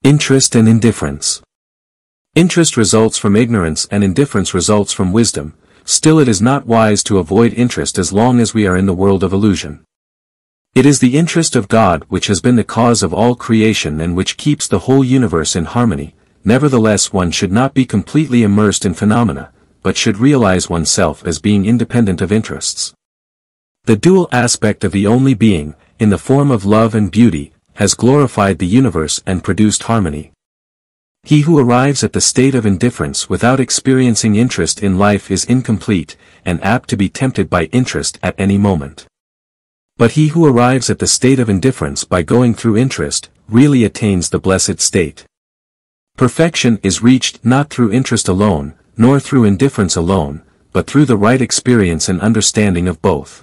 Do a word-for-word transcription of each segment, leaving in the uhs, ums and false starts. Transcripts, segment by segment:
Interest and indifference. Interest results from ignorance and indifference results from wisdom. Still, it is not wise to avoid interest as long as we are in the world of illusion. It is the interest of God which has been the cause of all creation and which keeps the whole universe in harmony. Nevertheless, one should not be completely immersed in phenomena, but should realize oneself as being independent of interests. The dual aspect of the only being, in the form of love and beauty, has glorified the universe and produced harmony. He who arrives at the state of indifference without experiencing interest in life is incomplete, and apt to be tempted by interest at any moment. But he who arrives at the state of indifference by going through interest, really attains the blessed state. Perfection is reached not through interest alone, nor through indifference alone, but through the right experience and understanding of both.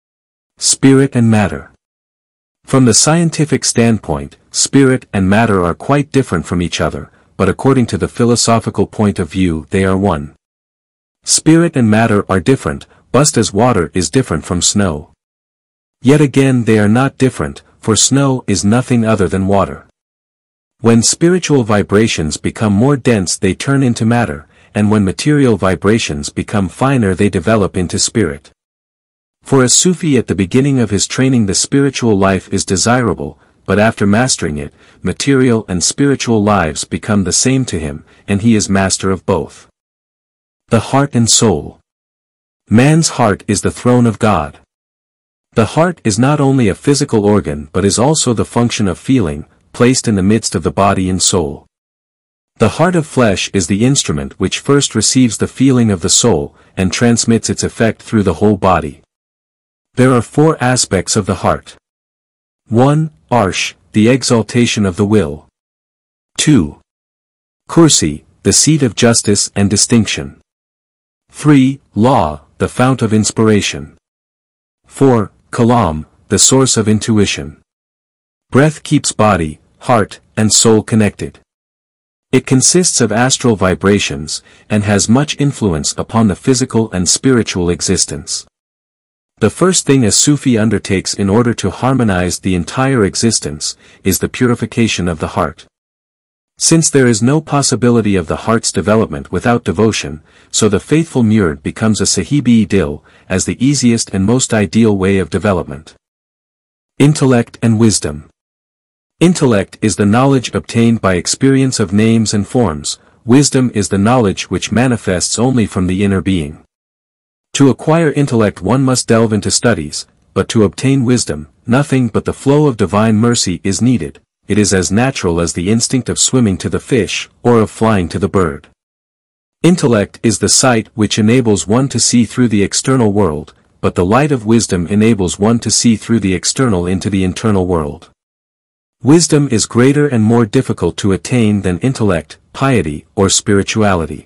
Spirit and matter. From the scientific standpoint, spirit and matter are quite different from each other, but according to the philosophical point of view they are one. Spirit and matter are different, just as water is different from snow. Yet again they are not different, for snow is nothing other than water. When spiritual vibrations become more dense they turn into matter, and when material vibrations become finer they develop into spirit. For a Sufi at the beginning of his training the spiritual life is desirable, but after mastering it, material and spiritual lives become the same to him, and he is master of both. The heart and soul. Man's heart is the throne of God. The heart is not only a physical organ but is also the function of feeling, placed in the midst of the body and soul. The heart of flesh is the instrument which first receives the feeling of the soul, and transmits its effect through the whole body. There are four aspects of the heart. one. Arsh, the exaltation of the will. two. Kursi, the seat of justice and distinction. three. Law, the fount of inspiration. four. Kalam, the source of intuition. Breath keeps body, heart, and soul connected. It consists of astral vibrations, and has much influence upon the physical and spiritual existence. The first thing a Sufi undertakes in order to harmonize the entire existence, is the purification of the heart. Since there is no possibility of the heart's development without devotion, so the faithful murid becomes a Sahibi-i-Dil, as the easiest and most ideal way of development. Intellect and wisdom. Intellect is the knowledge obtained by experience of names and forms, wisdom is the knowledge which manifests only from the inner being. To acquire intellect one must delve into studies, but to obtain wisdom, nothing but the flow of divine mercy is needed. It is as natural as the instinct of swimming to the fish, or of flying to the bird. Intellect is the sight which enables one to see through the external world, but the light of wisdom enables one to see through the external into the internal world. Wisdom is greater and more difficult to attain than intellect, piety, or spirituality.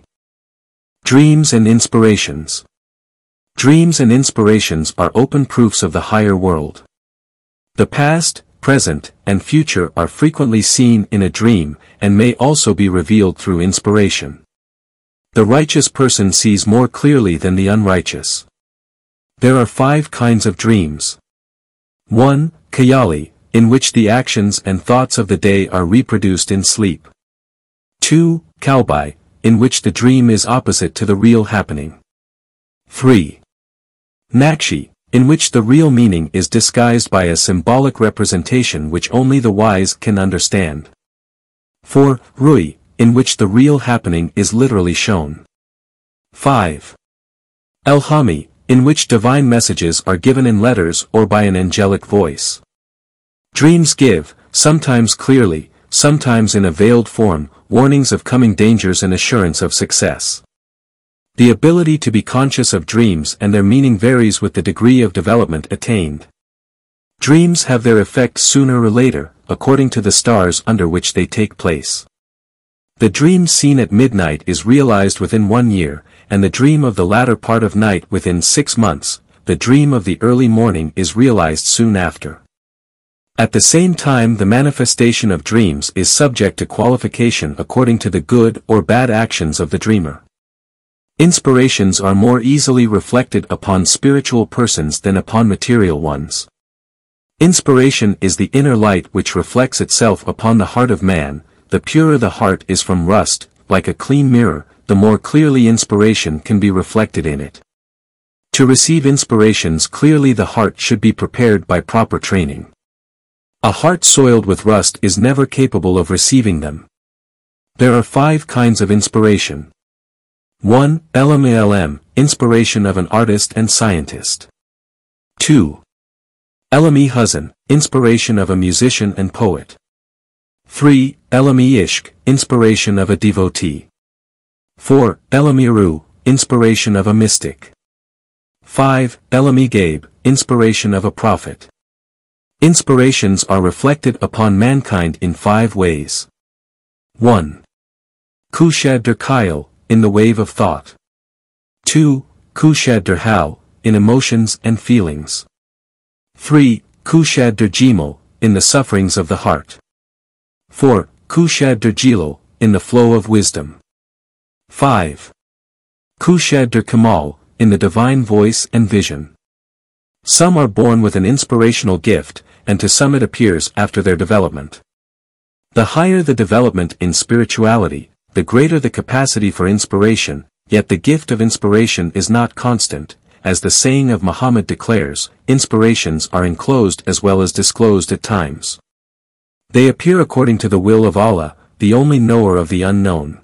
Dreams and inspirations. Dreams and inspirations are open proofs of the higher world. The past, present, and future are frequently seen in a dream, and may also be revealed through inspiration. The righteous person sees more clearly than the unrighteous. There are five kinds of dreams. one. Khayali, in which the actions and thoughts of the day are reproduced in sleep. two. Kalbi, in which the dream is opposite to the real happening. three. Nakshi, in which the real meaning is disguised by a symbolic representation which only the wise can understand. four. Rui, in which the real happening is literally shown. five. Elhami, in which divine messages are given in letters or by an angelic voice. Dreams give, sometimes clearly, sometimes in a veiled form, warnings of coming dangers and assurance of success. The ability to be conscious of dreams and their meaning varies with the degree of development attained. Dreams have their effect sooner or later, according to the stars under which they take place. The dream seen at midnight is realized within one year, and the dream of the latter part of night within six months, the dream of the early morning is realized soon after. At the same time the manifestation of dreams is subject to qualification according to the good or bad actions of the dreamer. Inspirations are more easily reflected upon spiritual persons than upon material ones. Inspiration is the inner light which reflects itself upon the heart of man, the purer the heart is from rust, like a clean mirror, the more clearly inspiration can be reflected in it. To receive inspirations clearly the heart should be prepared by proper training. A heart soiled with rust is never capable of receiving them. There are five kinds of inspiration. one. L M A L M, inspiration of an artist and scientist. two. L M E Huzn, inspiration of a musician and poet. three. L M E Ishq, inspiration of a devotee. four. L M E Ruh, inspiration of a mystic. five. L M E Gaib, inspiration of a prophet. Inspirations are reflected upon mankind in five ways. one. Kushad der Kyle, in the wave of thought. two. Kushad der Hal, in emotions and feelings. three. Kushad der Jimel, in the sufferings of the heart. four. Kushad der Jilal, in the flow of wisdom. five. Kushad der Kamal, in the divine voice and vision. Some are born with an inspirational gift, and to some it appears after their development. The higher the development in spirituality, the greater the capacity for inspiration, yet the gift of inspiration is not constant, as the saying of Muhammad declares, inspirations are enclosed as well as disclosed at times. They appear according to the will of Allah, the only knower of the unknown.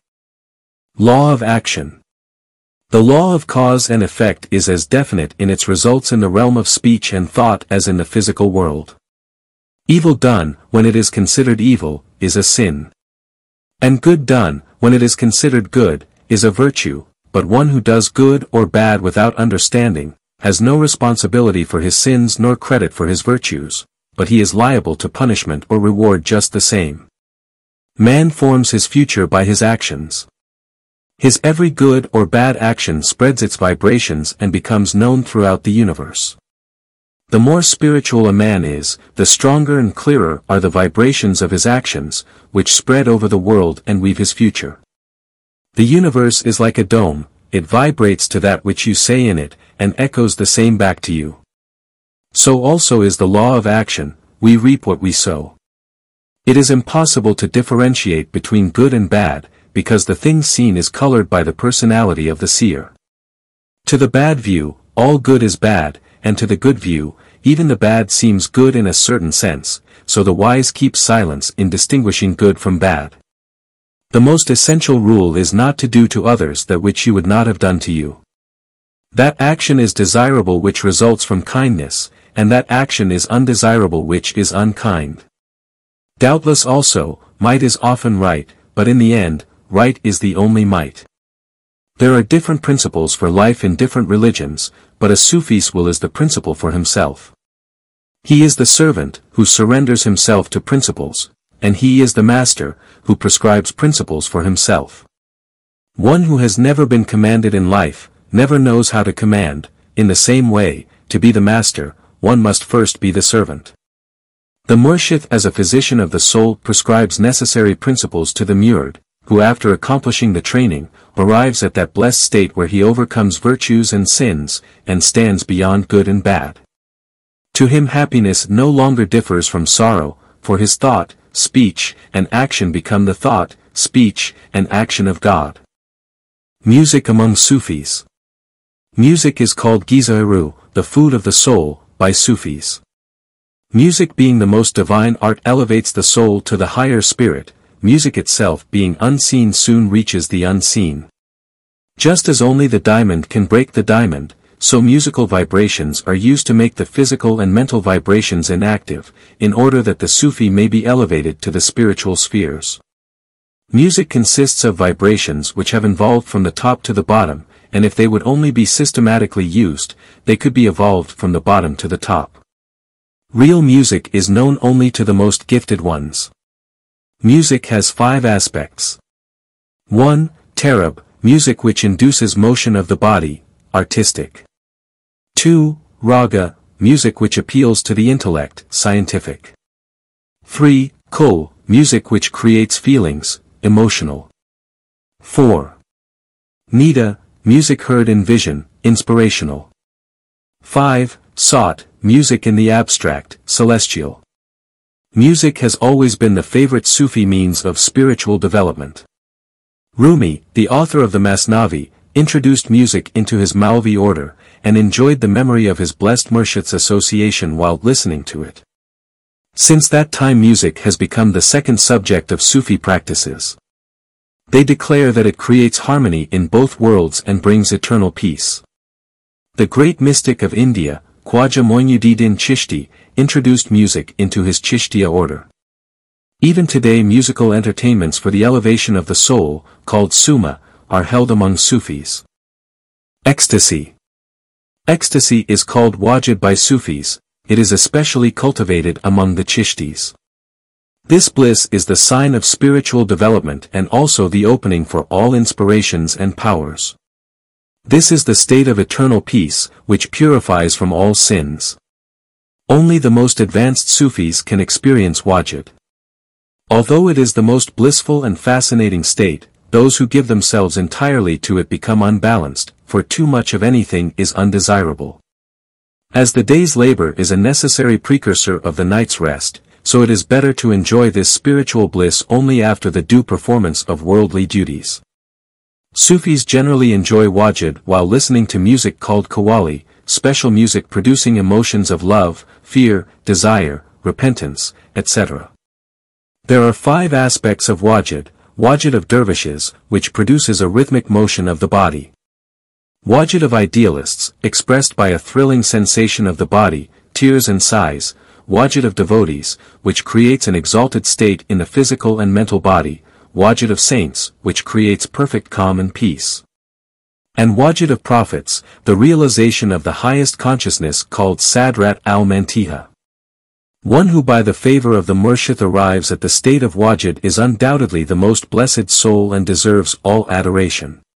Law of action. The law of cause and effect is as definite in its results in the realm of speech and thought as in the physical world. Evil done, when it is considered evil, is a sin. And good done, when it is considered good, is a virtue, but one who does good or bad without understanding, has no responsibility for his sins nor credit for his virtues, but he is liable to punishment or reward just the same. Man forms his future by his actions. His every good or bad action spreads its vibrations and becomes known throughout the universe. The more spiritual a man is, the stronger and clearer are the vibrations of his actions, which spread over the world and weave his future. The universe is like a dome, it vibrates to that which you say in it, and echoes the same back to you. So also is the law of action, we reap what we sow. It is impossible to differentiate between good and bad, because the thing seen is colored by the personality of the seer. To the bad view, all good is bad, and to the good view, even the bad seems good in a certain sense, so the wise keep silence in distinguishing good from bad. The most essential rule is not to do to others that which you would not have done to you. That action is desirable which results from kindness, and that action is undesirable which is unkind. Doubtless also, might is often right, but in the end, right is the only might. There are different principles for life in different religions, but a Sufi's will is the principle for himself. He is the servant, who surrenders himself to principles, and he is the master, who prescribes principles for himself. One who has never been commanded in life, never knows how to command. In the same way, to be the master, one must first be the servant. The murshid as a physician of the soul prescribes necessary principles to the murid, who after accomplishing the training, arrives at that blessed state where he overcomes virtues and sins, and stands beyond good and bad. To him happiness no longer differs from sorrow, for his thought, speech, and action become the thought, speech, and action of God. Music among Sufis. Music is called Giza-Ruh, the food of the soul, by Sufis. Music being the most divine art elevates the soul to the higher spirit. Music itself being unseen soon reaches the unseen. Just as only the diamond can break the diamond, so musical vibrations are used to make the physical and mental vibrations inactive, in order that the Sufi may be elevated to the spiritual spheres. Music consists of vibrations which have evolved from the top to the bottom, and if they would only be systematically used, they could be evolved from the bottom to the top. Real music is known only to the most gifted ones. Music has five aspects. one. Tarab, music which induces motion of the body, artistic. two. Raga, music which appeals to the intellect, scientific. three. Kul, music which creates feelings, emotional. four. Nida, music heard in vision, inspirational. five. Sot, music in the abstract, celestial. Music has always been the favorite Sufi means of spiritual development. Rumi, the author of the Masnavi, introduced music into his Maulvi order, and enjoyed the memory of his blessed Murshid's association while listening to it. Since that time music has become the second subject of Sufi practices. They declare that it creates harmony in both worlds and brings eternal peace. The great mystic of India, Khwaja Moinuddin Chishti, introduced music into his Chishtiya order. Even today musical entertainments for the elevation of the soul, called Suma, are held among Sufis. Ecstasy. Ecstasy is called wajid by Sufis. It is especially cultivated among the Chishtis. This bliss is the sign of spiritual development and also the opening for all inspirations and powers. This is the state of eternal peace, which purifies from all sins. Only the most advanced Sufis can experience wajid. Although it is the most blissful and fascinating state, those who give themselves entirely to it become unbalanced, for too much of anything is undesirable. As the day's labor is a necessary precursor of the night's rest, so it is better to enjoy this spiritual bliss only after the due performance of worldly duties. Sufis generally enjoy wajid while listening to music called qawwali, special music producing emotions of love, fear, desire, repentance, et cetera. There are five aspects of wajid: wajid of dervishes, which produces a rhythmic motion of the body. Wajid of idealists, expressed by a thrilling sensation of the body, tears and sighs. Wajid of devotees, which creates an exalted state in the physical and mental body. Wajid of saints, which creates perfect calm and peace. And wajid of prophets, the realization of the highest consciousness called Sadrat al-Mantiha. One who by the favor of the Murshid arrives at the state of wajid is undoubtedly the most blessed soul and deserves all adoration.